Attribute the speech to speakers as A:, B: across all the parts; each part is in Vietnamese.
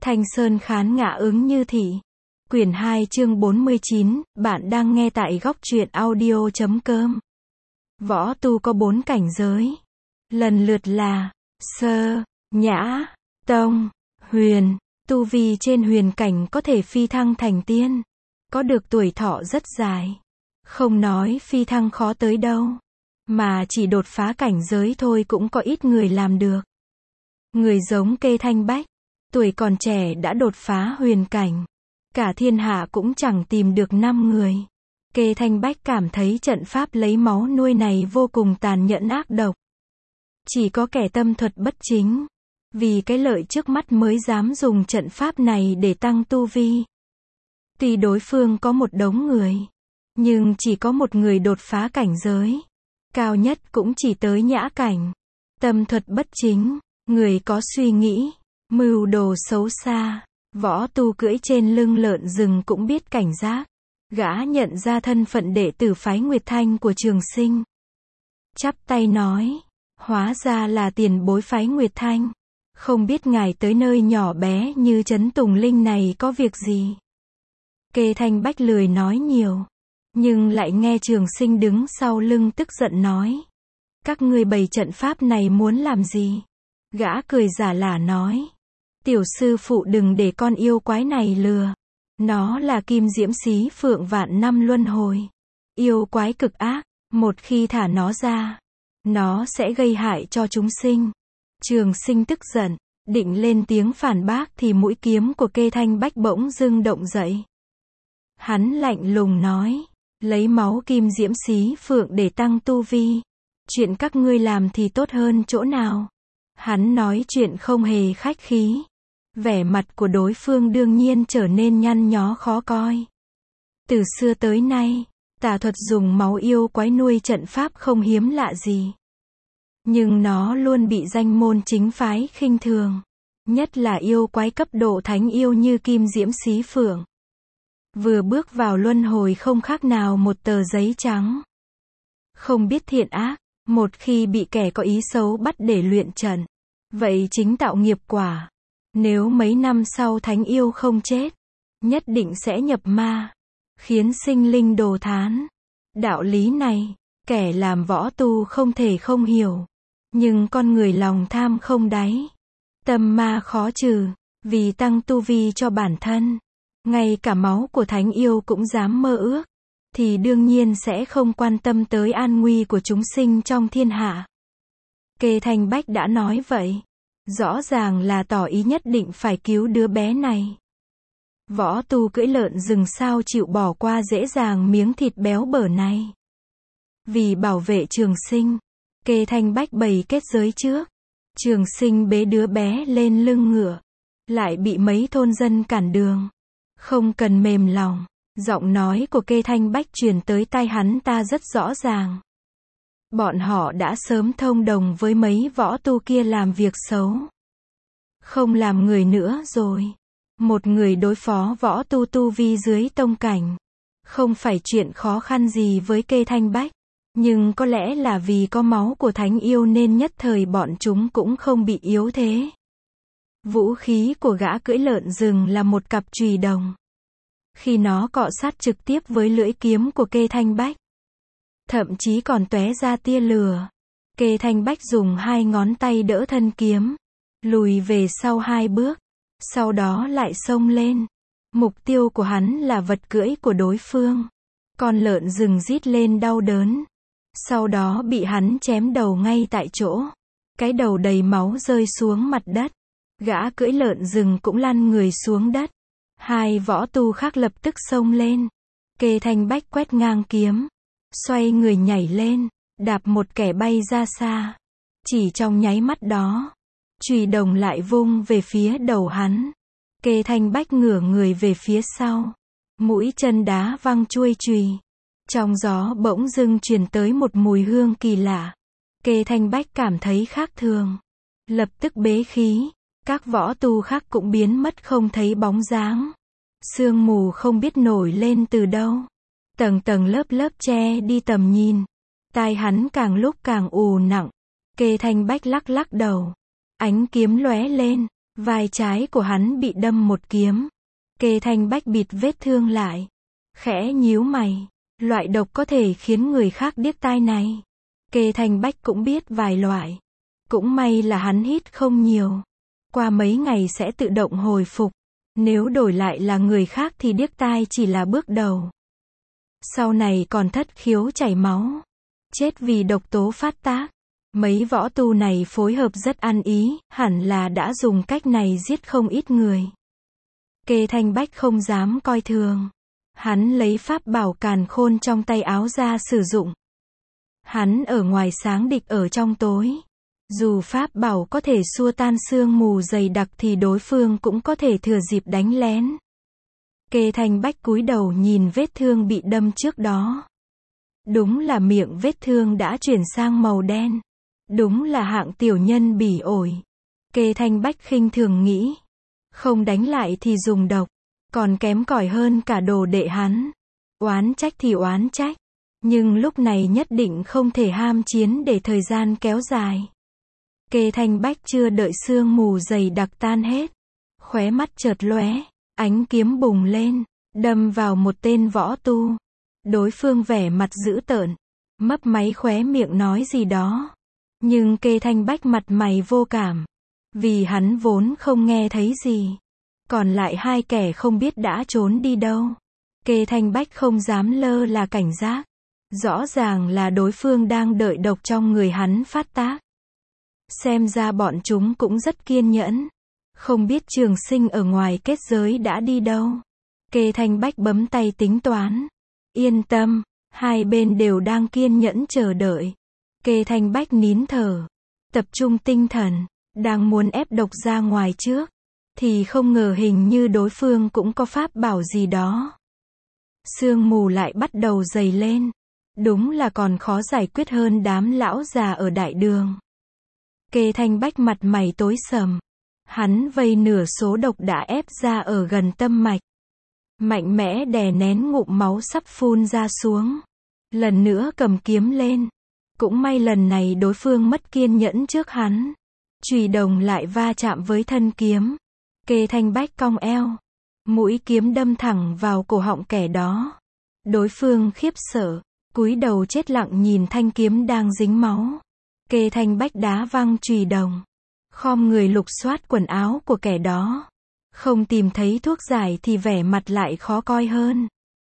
A: Thanh Sơn khán ngã ứng như thị. Quyển 2 chương 49, bạn đang nghe tại góc truyện audio.com. Võ tu có 4 cảnh giới. Lần lượt là Sơ, Nhã, Tông, Huyền. Tu vi trên huyền cảnh có thể phi thăng thành tiên. Có được tuổi thọ rất dài. Không nói phi thăng khó tới đâu. Mà chỉ đột phá cảnh giới thôi cũng có ít người làm được. Người giống Kê Thanh Bách. Tuổi còn trẻ đã đột phá huyền cảnh. Cả thiên hạ cũng chẳng tìm được 5 người. Kê Thanh Bách cảm thấy trận pháp lấy máu nuôi này vô cùng tàn nhẫn ác độc. Chỉ có kẻ tâm thuật bất chính. Vì cái lợi trước mắt mới dám dùng trận pháp này để tăng tu vi. Tuy đối phương có một đống người. Nhưng chỉ có một người đột phá cảnh giới. Cao nhất cũng chỉ tới nhã cảnh. Tâm thuật bất chính. Người có suy nghĩ. Mưu đồ xấu xa. Võ tu cưỡi trên lưng lợn rừng cũng biết cảnh giác. Gã nhận ra thân phận đệ tử phái Nguyệt Thanh của Trường Sinh. Chắp tay nói. Hóa ra là tiền bối phái Nguyệt Thanh. Không biết ngài tới nơi nhỏ bé như trấn Tùng Linh này có việc gì. Kê Thanh Bách lười nói nhiều. Nhưng lại nghe Trường Sinh đứng sau lưng tức giận nói. Các ngươi bày trận pháp này muốn làm gì? Gã cười giả lả nói. Tiểu sư phụ đừng để con yêu quái này lừa. Nó là kim diễm xí phượng vạn năm luân hồi. Yêu quái cực ác. Một khi thả nó ra, nó sẽ gây hại cho chúng sinh. Trường Sinh tức giận, định lên tiếng phản bác thì mũi kiếm của Kê Thanh Bách bỗng dưng động dậy. Hắn lạnh lùng nói, lấy máu kim diễm xí phượng để tăng tu vi. Chuyện các ngươi làm thì tốt hơn chỗ nào? Hắn nói chuyện không hề khách khí. Vẻ mặt của đối phương đương nhiên trở nên nhăn nhó khó coi. Từ xưa tới nay, tà thuật dùng máu yêu quái nuôi trận pháp không hiếm lạ gì. Nhưng nó luôn bị danh môn chính phái khinh thường. Nhất là yêu quái cấp độ thánh yêu như kim diễm xí phượng. Vừa bước vào luân hồi không khác nào một tờ giấy trắng. Không biết thiện ác, một khi bị kẻ có ý xấu bắt để luyện trận, vậy chính tạo nghiệp quả. Nếu mấy năm sau thánh yêu không chết, nhất định sẽ nhập ma, khiến sinh linh đồ thán. Đạo lý này, kẻ làm võ tu không thể không hiểu. Nhưng con người lòng tham không đáy. Tâm ma khó trừ, vì tăng tu vi cho bản thân. Ngay cả máu của thánh yêu cũng dám mơ ước. Thì đương nhiên sẽ không quan tâm tới an nguy của chúng sinh trong thiên hạ. Kê Thanh Bách đã nói vậy. Rõ ràng là tỏ ý nhất định phải cứu đứa bé này. Võ tu cưỡi lợn rừng sao chịu bỏ qua dễ dàng miếng thịt béo bở này. Vì bảo vệ Trường Sinh, Kê Thanh Bách bày kết giới trước. Trường Sinh bế đứa bé lên lưng ngựa. Lại bị mấy thôn dân cản đường. Không cần mềm lòng. Giọng nói của Kê Thanh Bách truyền tới tai hắn ta rất rõ ràng. Bọn họ đã sớm thông đồng với mấy võ tu kia làm việc xấu. Không làm người nữa rồi. Một người đối phó võ tu tu vi dưới tông cảnh. Không phải chuyện khó khăn gì với Kê Thanh Bách. Nhưng có lẽ là vì có máu của thánh yêu nên nhất thời bọn chúng cũng không bị yếu thế. Vũ khí của gã cưỡi lợn rừng là một cặp chùy đồng. Khi nó cọ sát trực tiếp với lưỡi kiếm của Kê Thanh Bách, thậm chí còn tóe ra tia lửa. Kê Thanh Bách dùng 2 ngón tay đỡ thân kiếm, lùi về sau 2 bước, sau đó lại xông lên. Mục tiêu của hắn là vật cưỡi của đối phương. Con lợn rừng rít lên đau đớn. Sau đó bị hắn chém đầu ngay tại chỗ. Cái đầu đầy máu rơi xuống mặt đất. Gã cưỡi lợn rừng cũng lăn người xuống đất. 2 võ tu khác lập tức xông lên. Kê Thanh Bách quét ngang kiếm, xoay người nhảy lên, đạp một kẻ bay ra xa. Chỉ trong nháy mắt đó, chùy đồng lại vung về phía đầu hắn. Kê Thanh Bách ngửa người về phía sau, mũi chân đá văng chuôi chùy. Trong gió bỗng dưng truyền tới một mùi hương kỳ lạ. Kê Thanh Bách cảm thấy khác thường, lập tức bế khí. Các võ tu khác cũng biến mất không thấy bóng dáng. Sương mù không biết nổi lên từ đâu. Tầng tầng lớp lớp che đi tầm nhìn. Tai hắn càng lúc càng ù nặng. Kê Thanh Bách lắc lắc đầu. Ánh kiếm lóe lên. Vai trái của hắn bị đâm một kiếm. Kê Thanh Bách bịt vết thương lại. Khẽ nhíu mày. Loại độc có thể khiến người khác điếc tai này. Kê Thanh Bách cũng biết vài loại. Cũng may là hắn hít không nhiều. Qua mấy ngày sẽ tự động hồi phục. Nếu đổi lại là người khác thì điếc tai chỉ là bước đầu. Sau này còn thất khiếu chảy máu. Chết vì độc tố phát tác. Mấy võ tu này phối hợp rất ăn ý, hẳn là đã dùng cách này giết không ít người. Kê Thanh Bách không dám coi thường. Hắn lấy pháp bảo càn khôn trong tay áo ra sử dụng. Hắn ở ngoài sáng, địch ở trong tối. Dù pháp bảo có thể xua tan sương mù dày đặc thì đối phương cũng có thể thừa dịp đánh lén. Kê Thanh Bách cúi đầu nhìn vết thương bị đâm trước đó. Đúng là miệng vết thương đã chuyển sang màu đen. Đúng là hạng tiểu nhân bỉ ổi. Kê Thanh Bách khinh thường nghĩ. Không đánh lại thì dùng độc. Còn kém cỏi hơn cả đồ đệ hắn. Oán trách thì oán trách. Nhưng lúc này nhất định không thể ham chiến để thời gian kéo dài. Kê Thanh Bách chưa đợi sương mù dày đặc tan hết. Khóe mắt chợt lóe. Ánh kiếm bùng lên. Đâm vào một tên võ tu. Đối phương vẻ mặt dữ tợn. Mấp máy khóe miệng nói gì đó. Nhưng Kê Thanh Bách mặt mày vô cảm. Vì hắn vốn không nghe thấy gì. Còn lại hai kẻ không biết đã trốn đi đâu. Kê Thanh Bách không dám lơ là cảnh giác. Rõ ràng là đối phương đang đợi độc trong người hắn phát tác. Xem ra bọn chúng cũng rất kiên nhẫn. Không biết Trường Sinh ở ngoài kết giới đã đi đâu. Kê Thanh Bách bấm tay tính toán. Yên tâm, hai bên đều đang kiên nhẫn chờ đợi. Kê Thanh Bách nín thở. Tập trung tinh thần. Đang muốn ép độc ra ngoài trước. Thì không ngờ hình như đối phương cũng có pháp bảo gì đó. Sương mù lại bắt đầu dày lên. Đúng là còn khó giải quyết hơn đám lão già ở đại đường. Kê Thanh Bách mặt mày tối sầm. Hắn vây nửa số độc đã ép ra ở gần tâm mạch. Mạnh mẽ đè nén ngụm máu sắp phun ra xuống. Lần nữa cầm kiếm lên. Cũng may lần này đối phương mất kiên nhẫn trước hắn. Chùy đồng lại va chạm với thân kiếm. Kê Thanh Bách cong eo. Mũi kiếm đâm thẳng vào cổ họng kẻ đó. Đối phương khiếp sợ. Cúi đầu chết lặng nhìn thanh kiếm đang dính máu. Kê Thanh Bách đá văng chùy đồng. Khom người lục soát quần áo của kẻ đó. Không tìm thấy thuốc giải thì vẻ mặt lại khó coi hơn.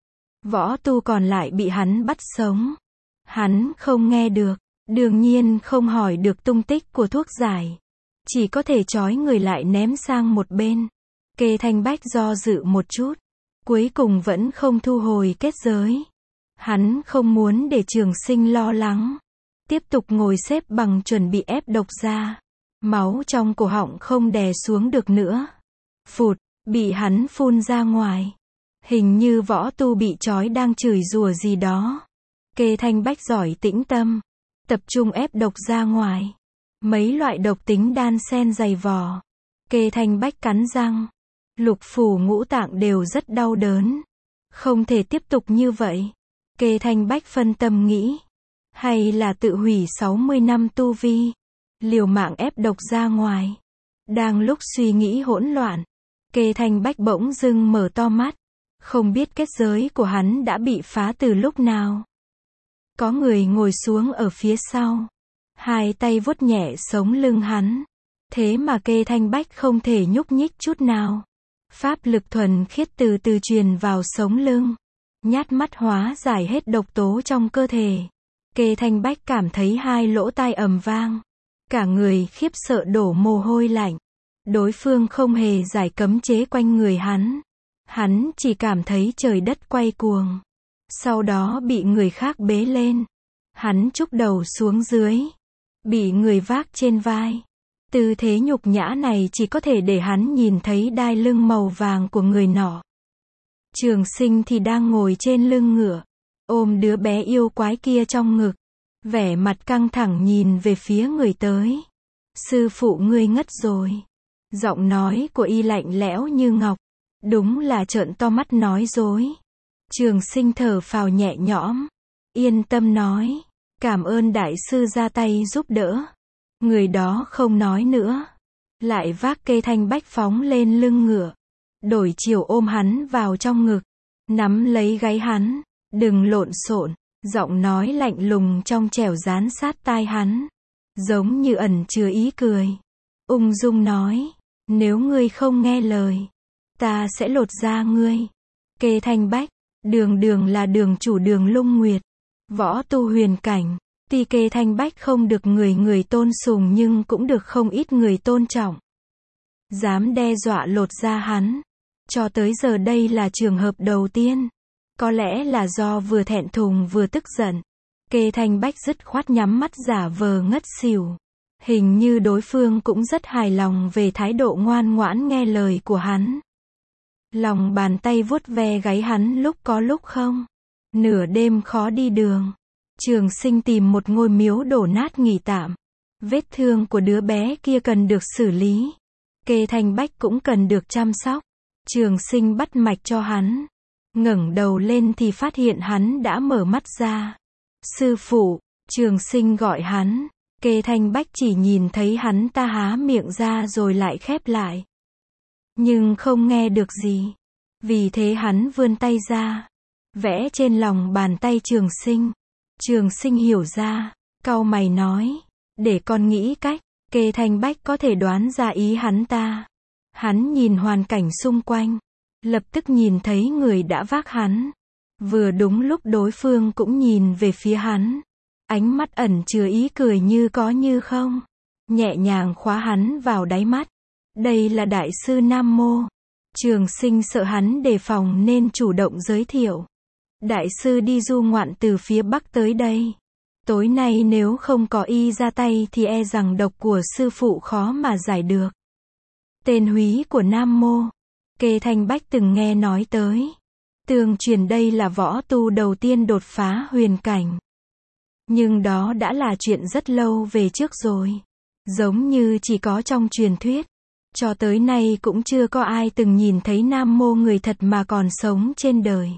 A: Võ tu còn lại bị hắn bắt sống. Hắn không nghe được. Đương nhiên không hỏi được tung tích của thuốc giải. Chỉ có thể trói người lại ném sang một bên. Kê Thanh Bách do dự một chút. Cuối cùng vẫn không thu hồi kết giới. Hắn không muốn để Trường Sinh lo lắng. Tiếp tục ngồi xếp bằng chuẩn bị ép độc ra. Máu trong cổ họng không đè xuống được nữa. Phụt, bị hắn phun ra ngoài. Hình như võ tu bị trói đang chửi rủa gì đó. Kê Thanh Bách giỏi tĩnh tâm. Tập trung ép độc ra ngoài. Mấy loại độc tính đan xen dày vò. Kê Thanh Bách cắn răng. Lục phủ ngũ tạng đều rất đau đớn. Không thể tiếp tục như vậy. Kê Thanh Bách phân tâm nghĩ. Hay là tự hủy 60 năm tu vi. Liều mạng ép độc ra ngoài. Đang lúc suy nghĩ hỗn loạn. Kê Thanh Bách bỗng dưng mở to mắt. Không biết kết giới của hắn đã bị phá từ lúc nào. Có người ngồi xuống ở phía sau. Hai tay vuốt nhẹ sống lưng hắn. Thế mà Kê Thanh Bách không thể nhúc nhích chút nào. Pháp lực thuần khiết từ từ truyền vào sống lưng. Nhát mắt hóa giải hết độc tố trong cơ thể. Kê Thanh Bách cảm thấy hai lỗ tai ầm vang. Cả người khiếp sợ đổ mồ hôi lạnh. Đối phương không hề giải cấm chế quanh người hắn. Hắn chỉ cảm thấy trời đất quay cuồng. Sau đó bị người khác bế lên. Hắn trúc đầu xuống dưới. Bị người vác trên vai. Tư thế nhục nhã này chỉ có thể để hắn nhìn thấy đai lưng màu vàng của người nọ. Trường Sinh thì đang ngồi trên lưng ngựa. Ôm đứa bé yêu quái kia trong ngực. Vẻ mặt căng thẳng nhìn về phía người tới. Sư phụ ngươi ngất rồi. Giọng nói của y lạnh lẽo như ngọc. Đúng là trợn to mắt nói dối. Trường Sinh thở phào nhẹ nhõm. Yên tâm nói. Cảm ơn đại sư ra tay giúp đỡ. Người đó không nói nữa. lại vác Kê Thanh Bách phóng lên lưng ngựa, đổi chiều ôm hắn vào trong ngực, nắm lấy gáy hắn, đừng lộn xộn, giọng nói lạnh lùng trong trẻo dán sát tai hắn, giống như ẩn chứa ý cười. Ung dung nói, nếu ngươi không nghe lời, ta sẽ lột da ngươi. Kê Thanh Bách, đường đường là đường chủ Đường Lung Nguyệt, võ tu huyền cảnh, tuy Kê Thanh Bách không được người tôn sùng nhưng cũng được không ít người tôn trọng. Dám đe dọa lột da hắn, cho tới giờ đây là trường hợp đầu tiên. Có lẽ là do vừa thẹn thùng vừa tức giận, Kê Thanh Bách dứt khoát nhắm mắt giả vờ ngất xỉu. Hình như đối phương cũng rất hài lòng về thái độ ngoan ngoãn nghe lời của hắn. Lòng bàn tay vuốt ve gáy hắn lúc có lúc không. Nửa đêm khó đi đường, Trường Sinh tìm một ngôi miếu đổ nát nghỉ tạm. Vết thương của đứa bé kia cần được xử lý, Kê Thanh Bách cũng cần được chăm sóc. Trường Sinh bắt mạch cho hắn, ngẩng đầu lên thì phát hiện hắn đã mở mắt ra. Sư phụ, Trường Sinh gọi hắn. Kê Thanh Bách chỉ nhìn thấy hắn ta há miệng ra rồi lại khép lại, nhưng không nghe được gì. Vì thế hắn vươn tay ra, vẽ trên lòng bàn tay Trường Sinh. Trường Sinh hiểu ra, cau mày nói, để con nghĩ cách. Kê Thanh Bách có thể đoán ra ý hắn ta. Hắn nhìn hoàn cảnh xung quanh, lập tức nhìn thấy người đã vác hắn. Vừa đúng lúc đối phương cũng nhìn về phía hắn, ánh mắt ẩn chứa ý cười như có như không, nhẹ nhàng khóa hắn vào đáy mắt. Đây là đại sư Nam Mô. Trường Sinh sợ hắn đề phòng nên chủ động giới thiệu. Đại sư đi du ngoạn từ phía Bắc tới đây. Tối nay nếu không có y ra tay thì e rằng độc của sư phụ khó mà giải được. Tên húy của Nam Mô, Kê Thanh Bách từng nghe nói tới. Tương truyền đây là võ tu đầu tiên đột phá huyền cảnh. Nhưng đó đã là chuyện rất lâu về trước rồi. Giống như chỉ có trong truyền thuyết. Cho tới nay cũng chưa có ai từng nhìn thấy Nam Mô người thật mà còn sống trên đời.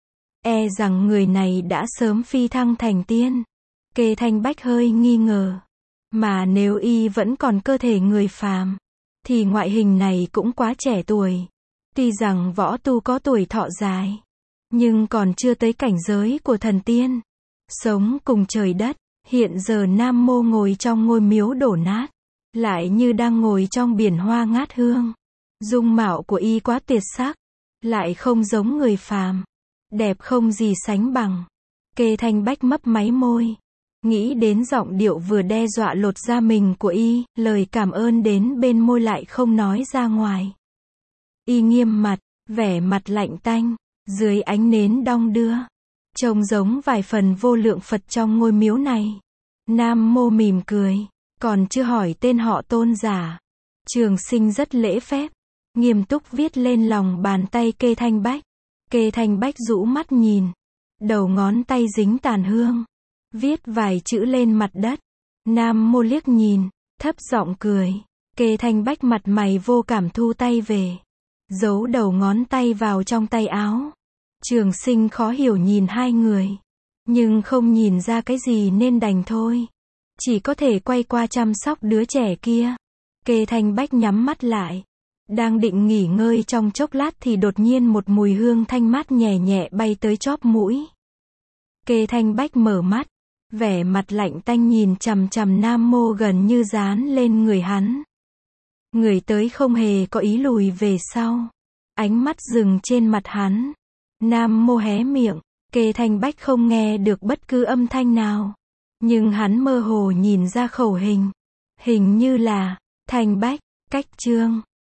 A: E rằng người này đã sớm phi thăng thành tiên. Kê Thanh Bách hơi nghi ngờ. Mà nếu y vẫn còn cơ thể người phàm, thì ngoại hình này cũng quá trẻ tuổi. Tuy rằng võ tu có tuổi thọ dài, nhưng còn chưa tới cảnh giới của thần tiên. Sống cùng trời đất, hiện giờ Nam Mô ngồi trong ngôi miếu đổ nát, lại như đang ngồi trong biển hoa ngát hương. Dung mạo của y quá tuyệt sắc, lại không giống người phàm, đẹp không gì sánh bằng. Kê Thanh Bách mấp máy môi, nghĩ đến giọng điệu vừa đe dọa lột da mình của y, lời cảm ơn đến bên môi lại không nói ra ngoài. Y nghiêm mặt, vẻ mặt lạnh tanh, dưới ánh nến đong đưa, trông giống vài phần vô lượng Phật trong ngôi miếu này. Nam Mô mỉm cười, còn chưa hỏi tên họ tôn giả. Trường Sinh rất lễ phép, nghiêm túc viết lên lòng bàn tay Kê Thanh Bách. Kê Thanh Bách rũ mắt nhìn, đầu ngón tay dính tàn hương, viết vài chữ lên mặt đất. Nam Mô liếc nhìn, thấp giọng cười. Kê Thanh Bách mặt mày vô cảm thu tay về, giấu đầu ngón tay vào trong tay áo. Trường Sinh khó hiểu nhìn hai người, nhưng không nhìn ra cái gì nên đành thôi. Chỉ có thể quay qua chăm sóc đứa trẻ kia. Kê Thanh Bách nhắm mắt lại, đang định nghỉ ngơi trong chốc lát thì đột nhiên một mùi hương thanh mát nhẹ nhẹ bay tới chóp mũi. Kê Thanh Bách mở mắt, vẻ mặt lạnh tanh nhìn chằm chằm Nam Mô gần như dán lên người hắn. Người tới không hề có ý lùi về sau, ánh mắt dừng trên mặt hắn. Nam Mô hé miệng, Kê Thanh Bách không nghe được bất cứ âm thanh nào, nhưng hắn mơ hồ nhìn ra khẩu hình. Hình như là Thanh Bách, cách chương.